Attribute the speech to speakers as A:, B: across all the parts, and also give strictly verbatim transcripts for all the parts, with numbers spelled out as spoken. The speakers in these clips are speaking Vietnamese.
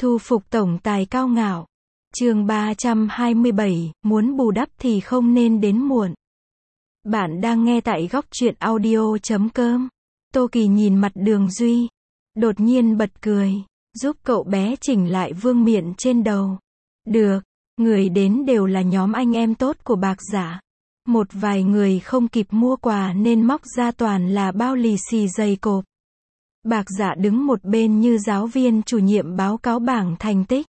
A: Thu phục tổng tài cao ngạo. Chương ba trăm hai mươi bảy, muốn bù đắp thì không nên đến muộn. Bạn đang nghe tại góc truyện audio chấm com. Tô Kỳ nhìn mặt Đường Duy, đột nhiên bật cười, giúp cậu bé chỉnh lại vương miện trên đầu. Được, người đến đều là nhóm anh em tốt của Bạc Dạ. Một vài người không kịp mua quà nên móc ra toàn là bao lì xì dày cộp. Bạc Dạ đứng một bên như giáo viên chủ nhiệm báo cáo bảng thành tích.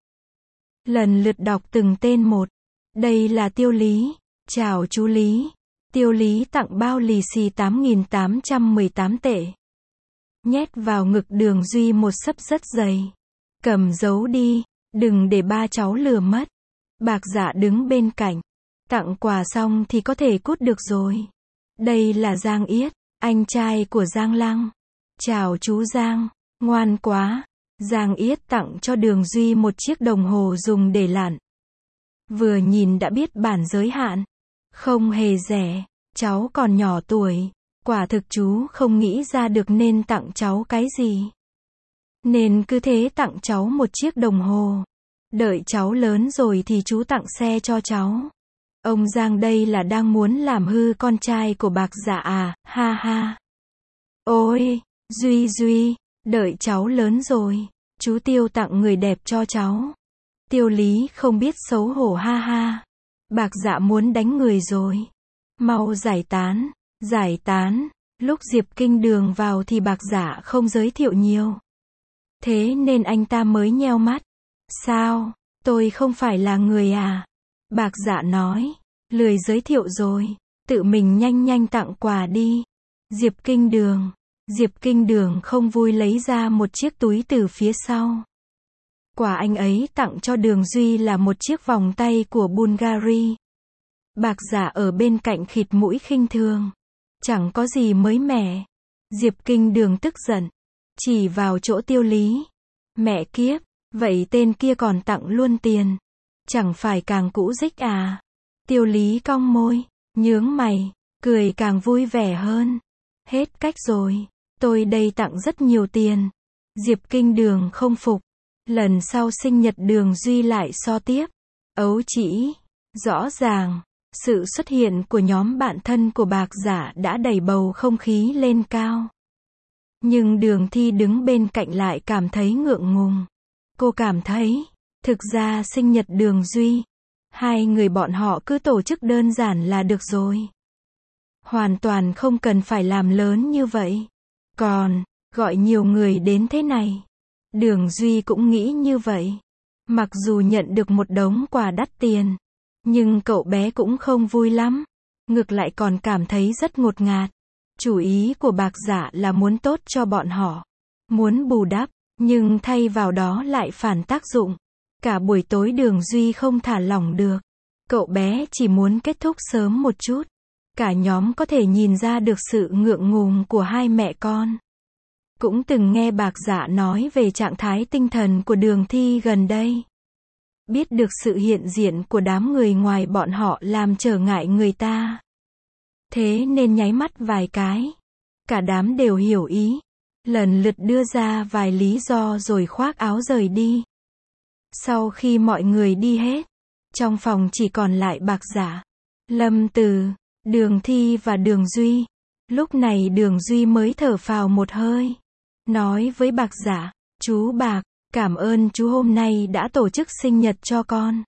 A: Lần lượt đọc từng tên một. Đây là Tiêu Lý. Chào chú Lý. Tiêu Lý tặng bao lì xì tám nghìn tám trăm mười tám tệ. Nhét vào ngực Đường Duy một xấp rất dày. Cầm giấu đi, đừng để ba cháu lừa mất. Bạc Dạ đứng bên cạnh. Tặng quà xong thì có thể cút được rồi. Đây là Giang Yết, anh trai của Giang Lăng. Chào chú Giang, ngoan quá. Giang Yết tặng cho Đường Duy một chiếc đồng hồ dùng để lặn. Vừa nhìn đã biết bản giới hạn. Không hề rẻ, cháu còn nhỏ tuổi. Quả thực chú không nghĩ ra được nên tặng cháu cái gì. Nên cứ thế tặng cháu một chiếc đồng hồ. Đợi cháu lớn rồi thì chú tặng xe cho cháu. Ông Giang đây là đang muốn làm hư con trai của Bạc Dạ à, ha ha. Ôi, Duy Duy, đợi cháu lớn rồi, chú Tiêu tặng người đẹp cho cháu. Tiêu Lý không biết xấu hổ ha ha. Bạc Dạ muốn đánh người rồi. Mau giải tán, giải tán. Lúc Diệp Kinh Đường vào thì Bạc Dạ không giới thiệu nhiều. Thế nên anh ta mới nheo mắt. Sao, tôi không phải là người à? Bạc Dạ nói, lười giới thiệu rồi, tự mình nhanh nhanh tặng quà đi. Diệp Kinh Đường. Diệp Kinh Đường không vui lấy ra một chiếc túi từ phía sau. Quà anh ấy tặng cho Đường Duy là một chiếc vòng tay của Bulgari. Bạc Dạ ở bên cạnh khịt mũi khinh thường. Chẳng có gì mới mẻ. Diệp Kinh Đường tức giận, chỉ vào chỗ Tiêu Lý. Mẹ kiếp, vậy tên kia còn tặng luôn tiền. Chẳng phải càng cũ rích à? Tiêu Lý cong môi, nhướng mày, cười càng vui vẻ hơn. Hết cách rồi, tôi đây tặng rất nhiều tiền. Diệp Kinh Đường không phục. Lần sau sinh nhật Đường Duy lại so tiếp. Ấu chỉ, rõ ràng, sự xuất hiện của nhóm bạn thân của Bạc Dạ đã đẩy bầu không khí lên cao. Nhưng Đường Thi đứng bên cạnh lại cảm thấy ngượng ngùng. Cô cảm thấy, thực ra sinh nhật Đường Duy, hai người bọn họ cứ tổ chức đơn giản là được rồi. Hoàn toàn không cần phải làm lớn như vậy. Còn, gọi nhiều người đến thế này. Đường Duy cũng nghĩ như vậy. Mặc dù nhận được một đống quà đắt tiền, nhưng cậu bé cũng không vui lắm. Ngược lại còn cảm thấy rất ngột ngạt. Chủ ý của Bạc Dạ là muốn tốt cho bọn họ. Muốn bù đắp, nhưng thay vào đó lại phản tác dụng. Cả buổi tối Đường Duy không thả lỏng được. Cậu bé chỉ muốn kết thúc sớm một chút. Cả nhóm có thể nhìn ra được sự ngượng ngùng của hai mẹ con. Cũng từng nghe Bạc Dạ nói về trạng thái tinh thần của Đường Thi gần đây. Biết được sự hiện diện của đám người ngoài bọn họ làm trở ngại người ta. Thế nên nháy mắt vài cái. Cả đám đều hiểu ý. Lần lượt đưa ra vài lý do rồi khoác áo rời đi. Sau khi mọi người đi hết, trong phòng chỉ còn lại Bạc Dạ, Lâm Từ, Đường Thi và Đường Duy. Lúc này Đường Duy mới thở phào một hơi. Nói với Bạc Dạ, chú Bạc, cảm ơn chú hôm nay đã tổ chức sinh nhật cho con.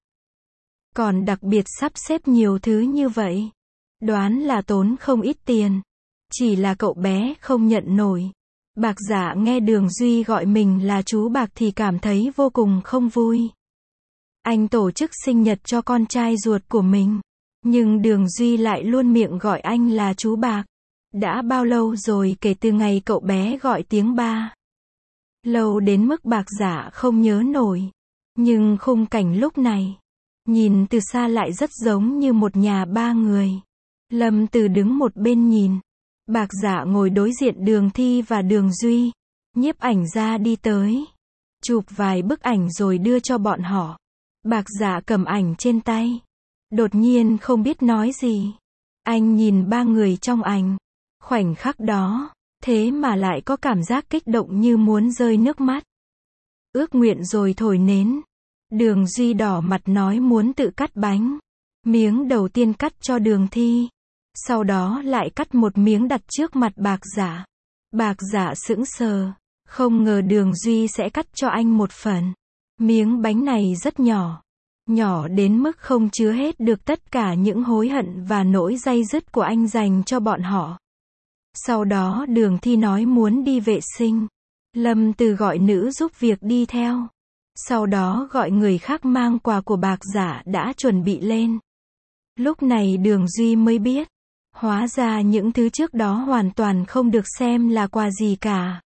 A: Còn đặc biệt sắp xếp nhiều thứ như vậy. Đoán là tốn không ít tiền. Chỉ là cậu bé không nhận nổi. Bạc Dạ nghe Đường Duy gọi mình là chú Bạc thì cảm thấy vô cùng không vui. Anh tổ chức sinh nhật cho con trai ruột của mình. Nhưng Đường Duy lại luôn miệng gọi anh là chú Bạc. Đã bao lâu rồi kể từ ngày cậu bé gọi tiếng ba? Lâu đến mức Bạc Dạ không nhớ nổi. Nhưng khung cảnh lúc này, nhìn từ xa lại rất giống như một nhà ba người. Lâm Từ đứng một bên nhìn. Bạc Dạ ngồi đối diện Đường Thi và Đường Duy. Nhiếp ảnh gia đi tới. Chụp vài bức ảnh rồi đưa cho bọn họ. Bạc Dạ cầm ảnh trên tay. Đột nhiên không biết nói gì. Anh nhìn ba người trong ảnh. Khoảnh khắc đó, thế mà lại có cảm giác kích động như muốn rơi nước mắt. ước nguyện rồi thổi nến. Đường Duy đỏ mặt nói muốn tự cắt bánh. Miếng đầu tiên cắt cho Đường Thi. Sau đó lại cắt một miếng đặt trước mặt Bạc Dạ. Bạc Dạ sững sờ. Không ngờ Đường Duy sẽ cắt cho anh một phần. Miếng bánh này rất nhỏ. Nhỏ đến mức không chứa hết được tất cả những hối hận và nỗi day dứt của anh dành cho bọn họ. Sau đó Đường Thi nói muốn đi vệ sinh. Lâm Từ gọi nữ giúp việc đi theo. Sau đó gọi người khác mang quà của Bạc Dạ đã chuẩn bị lên. Lúc này Đường Duy mới biết. Hóa ra những thứ trước đó hoàn toàn không được xem là quà gì cả.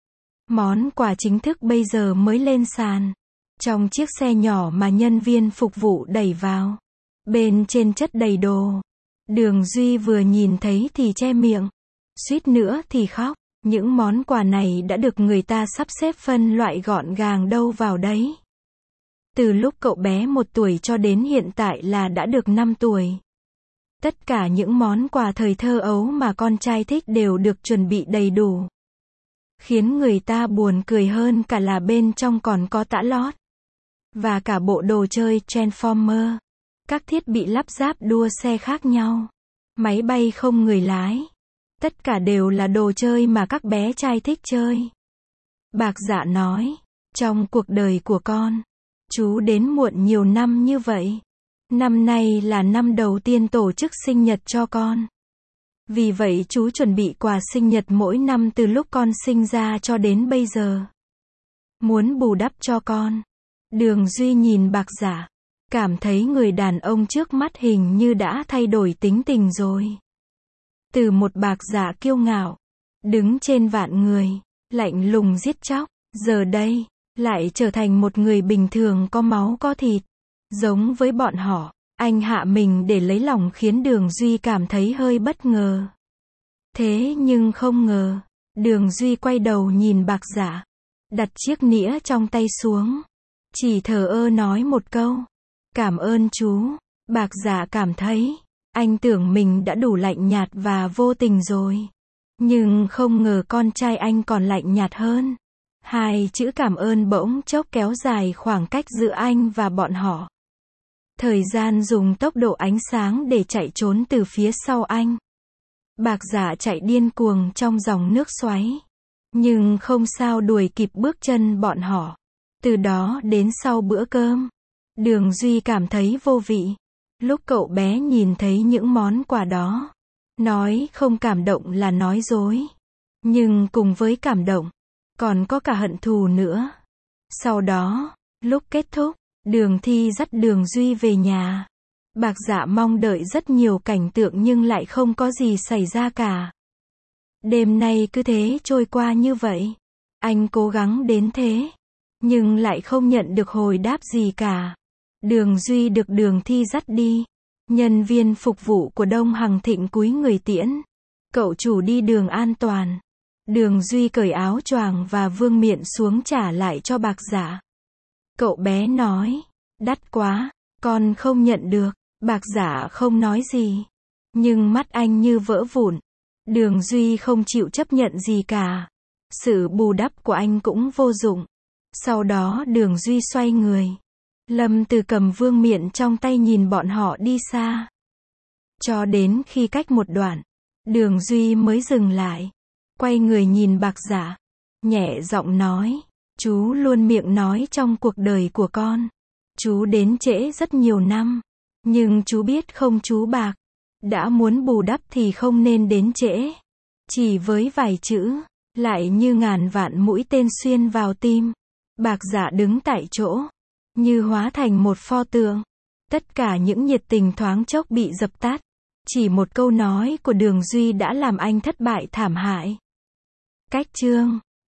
A: Món quà chính thức bây giờ mới lên sàn. Trong chiếc xe nhỏ mà nhân viên phục vụ đẩy vào. Bên trên chất đầy đồ. Đường Duy vừa nhìn thấy thì che miệng. Suýt nữa thì khóc. Những món quà này đã được người ta sắp xếp phân loại gọn gàng đâu vào đấy. Từ lúc cậu bé một tuổi cho đến hiện tại là đã được năm tuổi. Tất cả những món quà thời thơ ấu mà con trai thích đều được chuẩn bị đầy đủ. Khiến người ta buồn cười hơn cả là bên trong còn có tã lót. Và cả bộ đồ chơi Transformer. Các thiết bị lắp ráp đua xe khác nhau. Máy bay không người lái. Tất cả đều là đồ chơi mà các bé trai thích chơi. Bạc Dạ nói, trong cuộc đời của con, chú đến muộn nhiều năm như vậy. Năm nay là năm đầu tiên tổ chức sinh nhật cho con. Vì vậy chú chuẩn bị quà sinh nhật mỗi năm từ lúc con sinh ra cho đến bây giờ. Muốn bù đắp cho con. Đường Duy nhìn Bạc Dạ, cảm thấy người đàn ông trước mắt hình như đã thay đổi tính tình rồi. Từ một Bạc Dạ kiêu ngạo, đứng trên vạn người, lạnh lùng giết chóc, giờ đây, lại trở thành một người bình thường có máu có thịt. Giống với bọn họ, anh hạ mình để lấy lòng khiến Đường Duy cảm thấy hơi bất ngờ. Thế nhưng không ngờ, Đường Duy quay đầu nhìn Bạc Dạ, đặt chiếc nĩa trong tay xuống. Chỉ thờ ơ nói một câu, cảm ơn chú. Bạc Dạ cảm thấy, anh tưởng mình đã đủ lạnh nhạt và vô tình rồi. Nhưng không ngờ con trai anh còn lạnh nhạt hơn. Hai chữ cảm ơn bỗng chốc kéo dài khoảng cách giữa anh và bọn họ. Thời gian dùng tốc độ ánh sáng để chạy trốn từ phía sau anh. Bạc Dạ chạy điên cuồng trong dòng nước xoáy. Nhưng không sao đuổi kịp bước chân bọn họ. Từ đó đến sau bữa cơm, Đường Duy cảm thấy vô vị. Lúc cậu bé nhìn thấy những món quà đó, nói không cảm động là nói dối. Nhưng cùng với cảm động, còn có cả hận thù nữa. Sau đó, lúc kết thúc, Đường Thi dắt Đường Duy về nhà. Bạc Dạ mong đợi rất nhiều cảnh tượng nhưng lại không có gì xảy ra cả. Đêm nay cứ thế trôi qua như vậy. Anh cố gắng đến thế, nhưng lại không nhận được hồi đáp gì cả. Đường Duy được Đường Thi dắt đi. Nhân viên phục vụ của Đông Hằng Thịnh cúi người tiễn. Cậu chủ đi đường an toàn. Đường Duy cởi áo choàng và vương miện xuống trả lại cho Bạc Dạ. Cậu bé nói, đắt quá, con không nhận được. Bạc Dạ không nói gì. Nhưng mắt anh như vỡ vụn. Đường Duy không chịu chấp nhận gì cả. Sự bù đắp của anh cũng vô dụng. Sau đó Đường Duy xoay người. Lâm Từ cầm vương miện trong tay nhìn bọn họ đi xa. Cho đến khi cách một đoạn, Đường Duy mới dừng lại. Quay người nhìn Bạc Dạ. Nhẹ giọng nói, chú luôn miệng nói trong cuộc đời của con. Chú đến trễ rất nhiều năm. Nhưng chú biết không chú Bạc. Đã muốn bù đắp thì không nên đến trễ. Chỉ với vài chữ, lại như ngàn vạn mũi tên xuyên vào tim. Bạc Dạ đứng tại chỗ, như hóa thành một pho tượng. Tất cả những nhiệt tình thoáng chốc bị dập tắt. Chỉ một câu nói của Đường Duy đã làm anh thất bại thảm hại. Cách chương